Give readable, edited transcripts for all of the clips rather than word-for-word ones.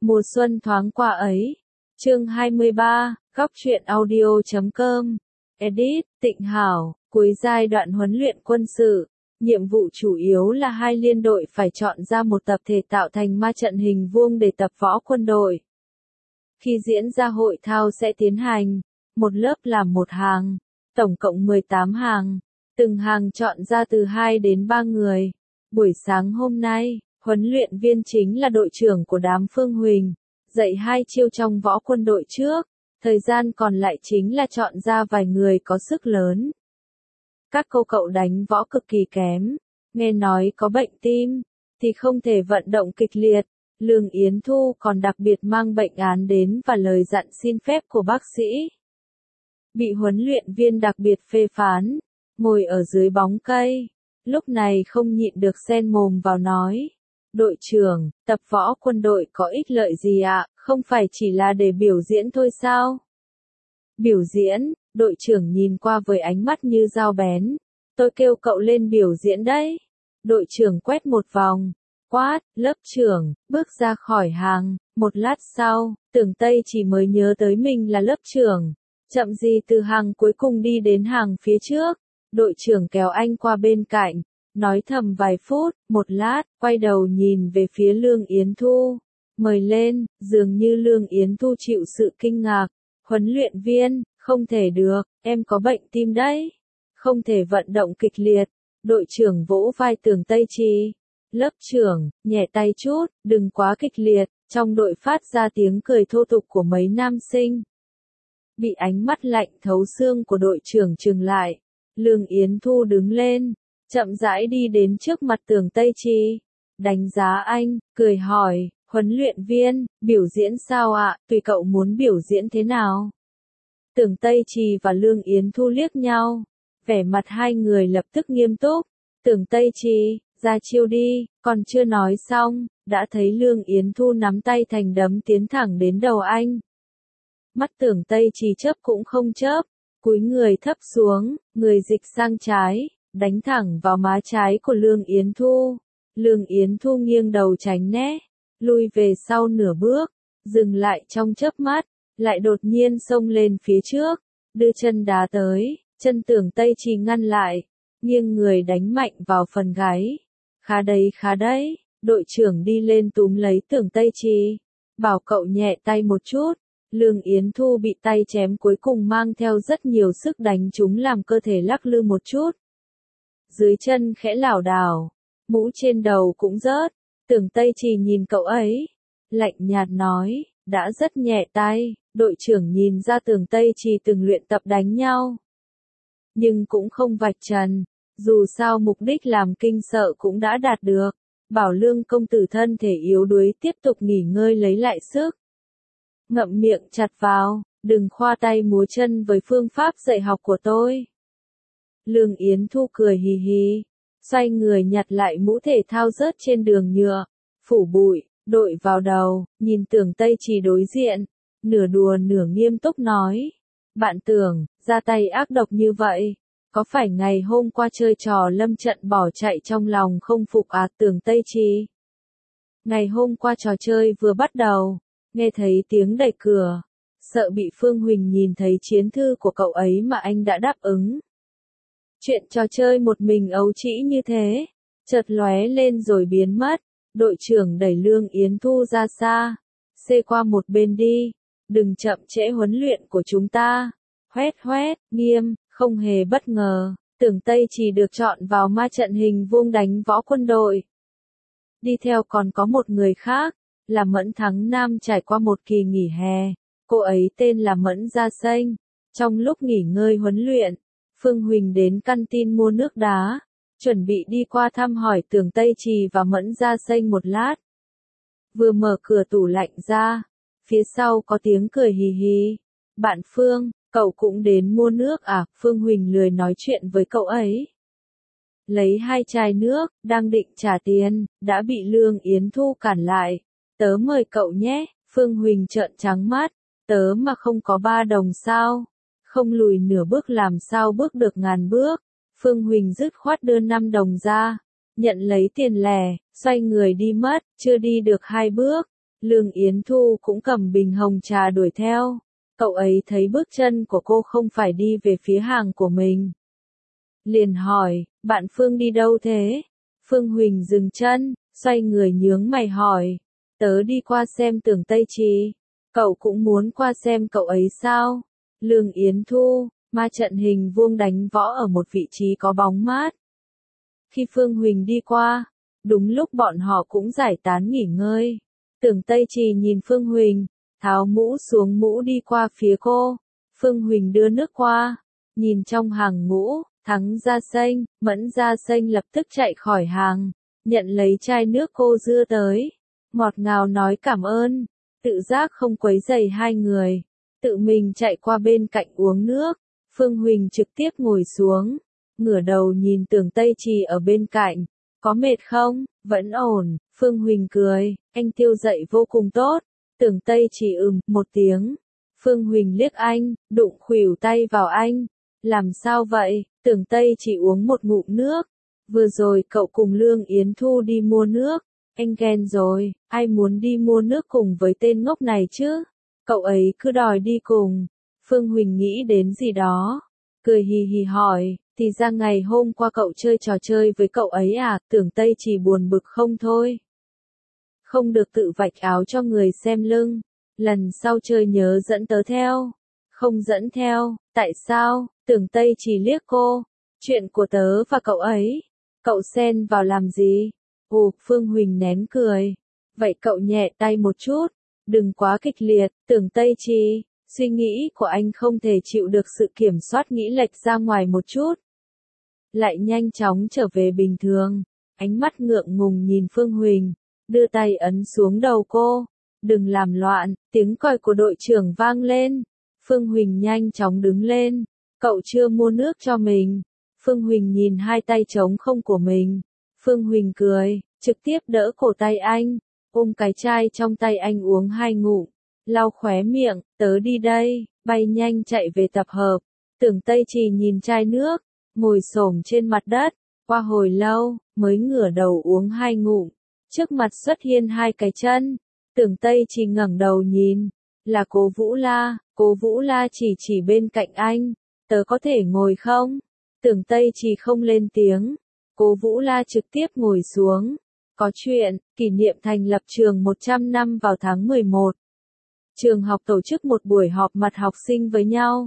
Mùa xuân thoáng qua ấy. Chương 23, góc truyện audio.com. Edit, Tịnh Hảo, cuối giai đoạn huấn luyện quân sự. Nhiệm vụ chủ yếu là hai liên đội phải chọn ra một tập thể tạo thành ma trận hình vuông để tập võ quân đội. Khi diễn ra hội thao sẽ tiến hành, một lớp làm một hàng, tổng cộng 18 hàng, từng hàng chọn ra từ 2 đến 3 người. Buổi sáng hôm nay, huấn luyện viên chính là đội trưởng của đám Phương Huỳnh, dạy 2 chiêu trong võ quân đội trước, thời gian còn lại chính là chọn ra vài người có sức lớn. Các cô cậu đánh võ cực kỳ kém, nghe nói có bệnh tim, thì không thể vận động kịch liệt. Lương Yến Thu còn đặc biệt mang bệnh án đến và lời dặn xin phép của bác sĩ. Bị huấn luyện viên đặc biệt phê phán, ngồi ở dưới bóng cây, lúc này không nhịn được xen mồm vào nói. Đội trưởng, tập võ quân đội có ích lợi gì ạ, không phải chỉ là để biểu diễn thôi sao? Biểu diễn, đội trưởng nhìn qua với ánh mắt như dao bén. Tôi kêu cậu lên biểu diễn đấy. Đội trưởng quét một vòng, quát, lớp trưởng, bước ra khỏi hàng. Một lát sau, Tưởng Tây chỉ mới nhớ tới mình là lớp trưởng. Chậm gì từ hàng cuối cùng đi đến hàng phía trước. Đội trưởng kéo anh qua bên cạnh, nói thầm vài phút, một lát, quay đầu nhìn về phía Lương Yến Thu. Mời lên, dường như Lương Yến Thu chịu sự kinh ngạc. Huấn luyện viên, không thể được, em có bệnh tim đấy. Không thể vận động kịch liệt. Đội trưởng vỗ vai Tưởng Tây Trì. Lớp trưởng, nhẹ tay chút, đừng quá kịch liệt. Trong đội phát ra tiếng cười thô tục của mấy nam sinh. Bị ánh mắt lạnh thấu xương của đội trưởng trừng lại. Lương Yến Thu đứng lên, chậm rãi đi đến trước mặt Tưởng Tây Trì. Đánh giá anh, cười hỏi, huấn luyện viên, biểu diễn sao ạ, tùy cậu muốn biểu diễn thế nào. Tưởng Tây Trì và Lương Yến Thu liếc nhau, vẻ mặt hai người lập tức nghiêm túc. Tưởng Tây Trì, ra chiêu đi, còn chưa nói xong, đã thấy Lương Yến Thu nắm tay thành đấm tiến thẳng đến đầu anh. Mắt Tưởng Tây Trì chớp cũng không chớp, cúi người thấp xuống, người dịch sang trái, đánh thẳng vào má trái của Lương Yến Thu. Lương Yến Thu nghiêng đầu tránh né, lui về sau nửa bước, dừng lại trong chớp mắt, lại đột nhiên xông lên phía trước, đưa chân đá tới, chân Tưởng Tây Trì ngăn lại, nghiêng người đánh mạnh vào phần gáy. Khá đấy, đội trưởng đi lên túm lấy Tưởng Tây Trì, bảo cậu nhẹ tay một chút. Lương Yến Thu bị tay chém cuối cùng mang theo rất nhiều sức đánh trúng làm cơ thể lắc lư một chút. Dưới chân khẽ lảo đảo, mũ trên đầu cũng rớt. Tưởng Tây Trì nhìn cậu ấy, lạnh nhạt nói, đã rất nhẹ tay. Đội trưởng nhìn ra Tưởng Tây Trì từng luyện tập đánh nhau, nhưng cũng không vạch trần, dù sao mục đích làm kinh sợ cũng đã đạt được, bảo Lương công tử thân thể yếu đuối tiếp tục nghỉ ngơi lấy lại sức. Ngậm miệng chặt vào, đừng khoa tay múa chân với phương pháp dạy học của tôi. Lương Yến Thu cười hì hì, xoay người nhặt lại mũ thể thao rớt trên đường nhựa, phủ bụi, đội vào đầu, nhìn Tưởng Tây Trì đối diện, nửa đùa nửa nghiêm túc nói. Bạn Tưởng, ra tay ác độc như vậy, có phải ngày hôm qua chơi trò lâm trận bỏ chạy trong lòng không phục à? Tưởng Tây Trì. Ngày hôm qua trò chơi vừa bắt đầu, nghe thấy tiếng đẩy cửa, sợ bị Phương Huỳnh nhìn thấy chiến thư của cậu ấy mà anh đã đáp ứng. Chuyện trò chơi một mình ấu trĩ như thế, chợt lóe lên rồi biến mất. Đội trưởng đẩy Lương Yến Thu ra xa, xê qua một bên đi, đừng chậm trễ huấn luyện của chúng ta. Hoét, nghiêm, không hề bất ngờ, Tưởng Tây Trì được chọn vào ma trận hình vuông đánh võ quân đội. Đi theo còn có một người khác, là Mẫn Thắng Nam trải qua một kỳ nghỉ hè, cô ấy tên là Mẫn Gia Xanh. Trong lúc nghỉ ngơi huấn luyện, Phương Huỳnh đến căn tin mua nước đá, chuẩn bị đi qua thăm hỏi Tưởng Tây Trì và Mẫn Gia Xanh một lát. Vừa mở cửa tủ lạnh ra, phía sau có tiếng cười hì hì. Bạn Phương, cậu cũng đến mua nước à? Phương Huỳnh lười nói chuyện với cậu ấy. Lấy 2 chai nước, đang định trả tiền, đã bị Lương Yến Thu cản lại. Tớ mời cậu nhé. Phương Huỳnh trợn trắng mắt, tớ mà không có 3 đồng sao? Không lùi nửa bước làm sao bước được ngàn bước. Phương Huỳnh dứt khoát đưa 5 đồng ra, nhận lấy tiền lẻ, xoay người đi mất, chưa đi được 2 bước. Lương Yến Thu cũng cầm bình hồng trà đuổi theo. Cậu ấy thấy bước chân của cô không phải đi về phía hàng của mình. Liền hỏi, bạn Phương đi đâu thế? Phương Huỳnh dừng chân, xoay người nhướng mày hỏi, tớ đi qua xem Tưởng Tây Trì. Cậu cũng muốn qua xem cậu ấy sao? Lương Yến Thu, ma trận hình vuông đánh võ ở một vị trí có bóng mát. Khi Phương Huỳnh đi qua, đúng lúc bọn họ cũng giải tán nghỉ ngơi. Tưởng Tây Trì nhìn Phương Huỳnh, tháo mũ xuống mũ đi qua phía cô. Phương Huỳnh đưa nước qua, nhìn trong hàng ngũ, Thắng Gia Xanh, Mẫn Gia Xanh lập tức chạy khỏi hàng, nhận lấy chai nước cô đưa tới. Ngọt ngào nói cảm ơn, tự giác không quấy rầy hai người, tự mình chạy qua bên cạnh uống nước. Phương Huỳnh trực tiếp ngồi xuống, ngửa đầu nhìn Tưởng Tây Trì ở bên cạnh, có mệt không? Vẫn ổn. Phương Huỳnh cười, anh tiêu dậy vô cùng tốt. Tưởng Tây Trì một tiếng. Phương Huỳnh liếc anh, đụng khuỷu tay vào anh. Làm sao vậy? Tưởng Tây Trì uống một ngụm nước. Vừa rồi cậu cùng Lương Yến Thu đi mua nước. Anh ghen rồi, ai muốn đi mua nước cùng với tên ngốc này chứ? Cậu ấy cứ đòi đi cùng. Phương Huỳnh nghĩ đến gì đó, cười hì hì hỏi, thì ra ngày hôm qua cậu chơi trò chơi với cậu ấy à? Tưởng Tây Trì buồn bực không thôi. Không được tự vạch áo cho người xem lưng. Lần sau chơi nhớ dẫn tớ theo. Không dẫn theo, tại sao? Tưởng Tây Trì liếc cô. Chuyện của tớ và cậu ấy. Cậu xen vào làm gì? Phương Huỳnh nén cười. Vậy cậu nhẹ tay một chút. Đừng quá kịch liệt. Tưởng Tây Trì, suy nghĩ của anh không thể chịu được sự kiểm soát nghĩ lệch ra ngoài một chút. Lại nhanh chóng trở về bình thường. Ánh mắt ngượng ngùng nhìn Phương Huỳnh, đưa tay ấn xuống đầu cô. Đừng làm loạn, tiếng còi của đội trưởng vang lên. Phương Huỳnh nhanh chóng đứng lên. Cậu chưa mua nước cho mình. Phương Huỳnh nhìn hai tay trống không của mình. Phương Huỳnh cười, trực tiếp đỡ cổ tay anh, ôm cái chai trong tay anh uống hai ngụm, lau khóe miệng, tớ đi đây, bay nhanh chạy về tập hợp. Tưởng Tây Trì nhìn chai nước, ngồi xổm trên mặt đất, qua hồi lâu, mới ngửa đầu uống hai ngụm. Trước mặt xuất hiện hai cái chân. Tưởng Tây Trì ngẩng đầu nhìn, là Cố Vũ La. Cố Vũ La chỉ bên cạnh anh, tớ có thể ngồi không? Tưởng Tây Trì không lên tiếng. Cố Vũ La trực tiếp ngồi xuống. Có chuyện, kỷ niệm thành lập trường 100 năm vào tháng 11. Trường học tổ chức một buổi họp mặt học sinh với nhau.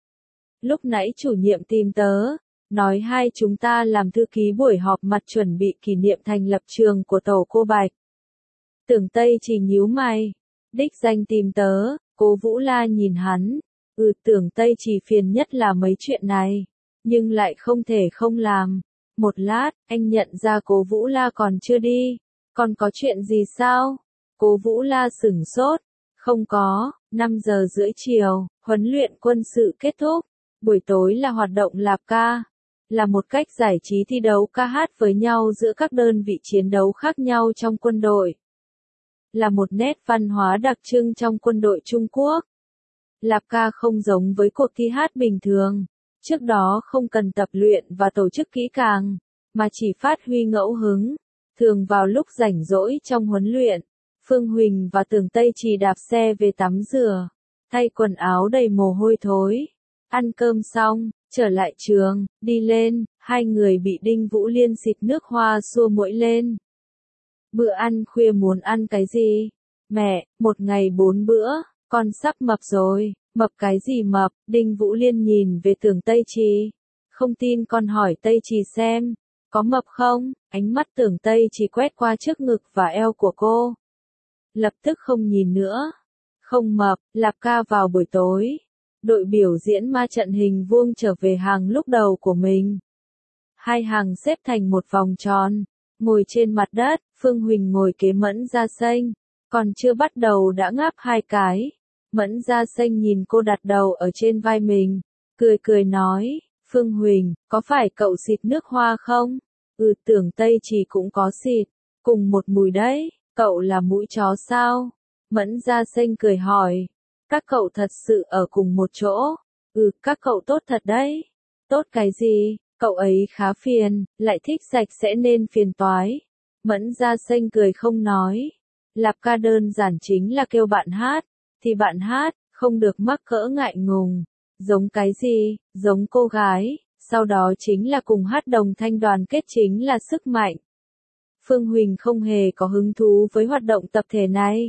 Lúc nãy chủ nhiệm tìm tớ, nói hai chúng ta làm thư ký buổi họp mặt chuẩn bị kỷ niệm thành lập trường của tổ cô Bạch. Tưởng Tây Trì nhíu mày. Đích danh tìm tớ. Cố Vũ La nhìn hắn. Tưởng Tây Trì phiền nhất là mấy chuyện này, nhưng lại không thể không làm. Một lát, anh nhận ra Cố Vũ La còn chưa đi. Còn có chuyện gì sao? Cố Vũ La sửng sốt. Không có. 5 giờ rưỡi chiều, huấn luyện quân sự kết thúc. Buổi tối là hoạt động lạp ca. Là một cách giải trí thi đấu ca hát với nhau giữa các đơn vị chiến đấu khác nhau trong quân đội. Là một nét văn hóa đặc trưng trong quân đội Trung Quốc. Lạp ca không giống với cuộc thi hát bình thường. Trước đó không cần tập luyện và tổ chức kỹ càng, mà chỉ phát huy ngẫu hứng. Thường vào lúc rảnh rỗi trong huấn luyện, Phương Huỳnh và Tưởng Tây Trì đạp xe về tắm rửa, thay quần áo đầy mồ hôi thối. Ăn cơm xong, trở lại trường, đi lên, hai người bị Đinh Vũ Liên xịt nước hoa xua mũi lên. Bữa ăn khuya muốn ăn cái gì? Mẹ, một ngày 4 bữa, con sắp mập rồi. Mập cái gì mập? Đinh Vũ Liên nhìn về Tưởng Tây Trì. Không tin con hỏi Tây Trì xem, có mập không? Ánh mắt Tưởng Tây Trì quét qua trước ngực và eo của cô. Lập tức không nhìn nữa. Không mập. Lạp ca vào buổi tối. Đội biểu diễn ma trận hình vuông trở về hàng lúc đầu của mình. Hai hàng xếp thành một vòng tròn, ngồi trên mặt đất. Phương Huỳnh ngồi kế Mẫn Gia Xanh, còn chưa bắt đầu đã ngáp hai cái. Mẫn Gia Xanh nhìn cô đặt đầu ở trên vai mình, cười cười nói, Phương Huỳnh, có phải cậu xịt nước hoa không? Tưởng Tây Trì cũng có xịt, cùng một mùi đấy, cậu là mũi chó sao? Mẫn Gia Xanh cười hỏi, các cậu thật sự ở cùng một chỗ? Các cậu tốt thật đấy. Tốt cái gì? Cậu ấy khá phiền, lại thích sạch sẽ nên phiền toái. Mẫn Gia Xanh cười không nói. Lạp ca đơn giản chính là kêu bạn hát, thì bạn hát, không được mắc cỡ ngại ngùng. Giống cái gì, giống cô gái, sau đó chính là cùng hát đồng thanh đoàn kết chính là sức mạnh. Phương Huỳnh không hề có hứng thú với hoạt động tập thể này.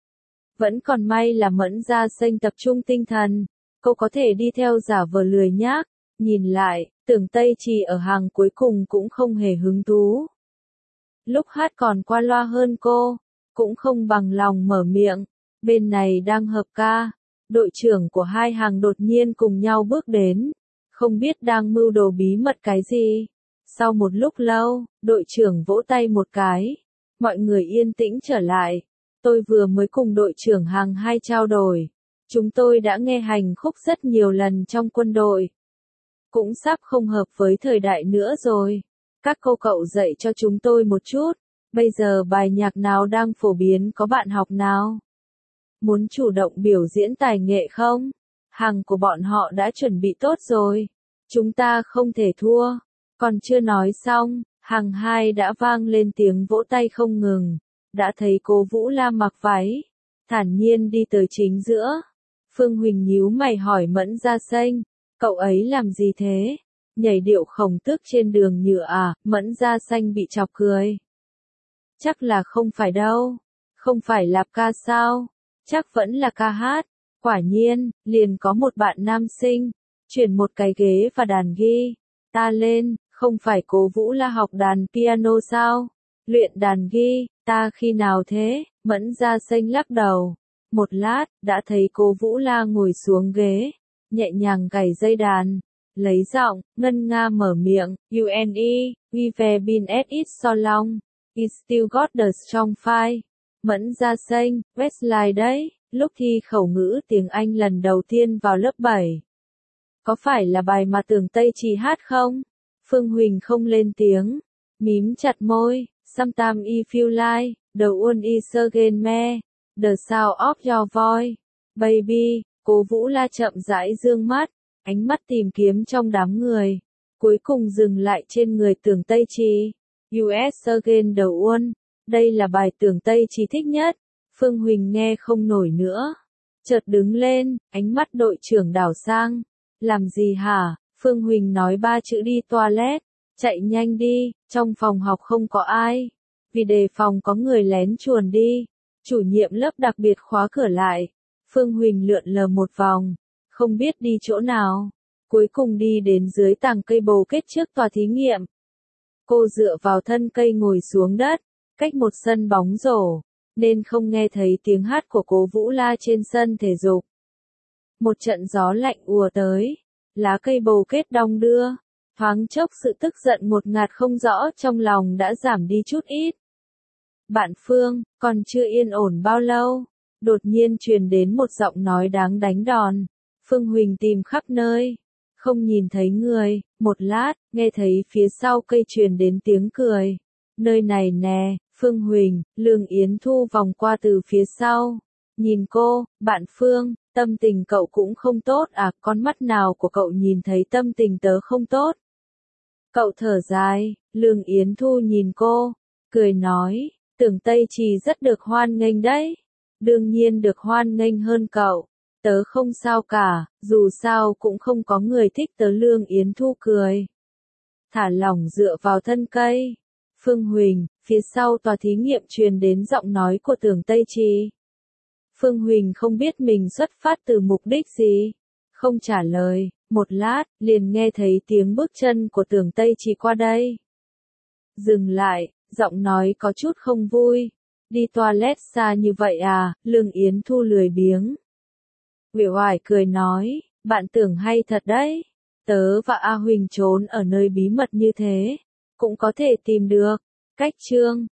Vẫn còn may là Mẫn Gia Xanh tập trung tinh thần, cô có thể đi theo giả vờ lười nhác, nhìn lại, Tưởng Tây Trì ở hàng cuối cùng cũng không hề hứng thú. Lúc hát còn qua loa hơn cô, cũng không bằng lòng mở miệng, bên này đang hợp ca, đội trưởng của hai hàng đột nhiên cùng nhau bước đến, không biết đang mưu đồ bí mật cái gì. Sau một lúc lâu, đội trưởng vỗ tay một cái, mọi người yên tĩnh trở lại. Tôi vừa mới cùng đội trưởng hàng hai trao đổi. Chúng tôi đã nghe hành khúc rất nhiều lần trong quân đội. Cũng sắp không hợp với thời đại nữa rồi. Các cô cậu dạy cho chúng tôi một chút. Bây giờ bài nhạc nào đang phổ biến, có bạn học nào? Muốn chủ động biểu diễn tài nghệ không? Hàng của bọn họ đã chuẩn bị tốt rồi. Chúng ta không thể thua. Còn chưa nói xong, hàng hai đã vang lên tiếng vỗ tay không ngừng. Đã thấy cô Vũ La mặc váy, thản nhiên đi tới chính giữa. Phương Huỳnh nhíu mày hỏi Mẫn Gia Xanh, cậu ấy làm gì thế? Nhảy điệu khổng tước trên đường nhựa à? Mẫn Gia Xanh bị chọc cười. Chắc là không phải đâu. Không phải lạp ca sao? Chắc vẫn là ca hát. Quả nhiên, liền có một bạn nam sinh, chuyển một cái ghế và đàn ghi. Ta lên, không phải cô Vũ La học đàn piano sao? Luyện đàn ghi, ta khi nào thế? Mẫn Gia Xanh lắc đầu. Một lát, đã thấy cô Vũ La ngồi xuống ghế, nhẹ nhàng gảy dây đàn, lấy giọng, ngân nga mở miệng, UNE, we've been at it so long, it still got the strong fight. Mẫn Gia Xanh, Westlife đấy, lúc thi khẩu ngữ tiếng Anh lần đầu tiên vào lớp 7. Có phải là bài mà Tưởng Tây Trì hát không? Phương Huỳnh không lên tiếng, mím chặt môi. Sometimes I feel like, the one is again me, the sound of your voice, baby. Cố Vũ La chậm rãi dương mắt, ánh mắt tìm kiếm trong đám người, cuối cùng dừng lại trên người Tưởng Tây Trì. US again the one, đây là bài Tưởng Tây Trì thích nhất. Phương Huỳnh nghe không nổi nữa, chợt đứng lên, ánh mắt đội trưởng đảo sang. Làm gì hả? Phương Huỳnh nói ba chữ đi toilet. Chạy nhanh đi, trong phòng học không có ai. Vì đề phòng có người lén chuồn đi, chủ nhiệm lớp đặc biệt khóa cửa lại. Phương Huỳnh lượn lờ một vòng, không biết đi chỗ nào. Cuối cùng đi đến dưới tàng cây bồ kết trước tòa thí nghiệm. Cô dựa vào thân cây ngồi xuống đất, cách một sân bóng rổ, nên không nghe thấy tiếng hát của cô Vũ La trên sân thể dục. Một trận gió lạnh ùa tới, lá cây bồ kết đong đưa. Thoáng chốc sự tức giận ngột ngạt không rõ trong lòng đã giảm đi chút ít. Bạn Phương, còn chưa yên ổn bao lâu, đột nhiên truyền đến một giọng nói đáng đánh đòn. Phương Huỳnh tìm khắp nơi, không nhìn thấy người, một lát, nghe thấy phía sau cây truyền đến tiếng cười. Nơi này nè, Phương Huỳnh, Lương Yến Thu vòng qua từ phía sau. Nhìn cô, bạn Phương, tâm tình cậu cũng không tốt à? Con mắt nào của cậu nhìn thấy tâm tình tớ không tốt? Cậu thở dài, Lương Yến Thu nhìn cô, cười nói, Tưởng Tây Trì rất được hoan nghênh đấy. Đương nhiên được hoan nghênh hơn cậu. Tớ không sao cả, dù sao cũng không có người thích tớ. Lương Yến Thu cười, thả lỏng dựa vào thân cây. Phương Huỳnh, phía sau tòa thí nghiệm truyền đến giọng nói của Tưởng Tây Trì. Phương Huỳnh không biết mình xuất phát từ mục đích gì, không trả lời. Một lát, liền nghe thấy tiếng bước chân của Tưởng Tây Trì qua đây. Dừng lại, giọng nói có chút không vui. Đi toilet xa như vậy à? Lương Yến Thu lười biếng, uể oải cười nói, bạn tưởng hay thật đấy. Tớ và A Huỳnh trốn ở nơi bí mật như thế, cũng có thể tìm được cách. Chương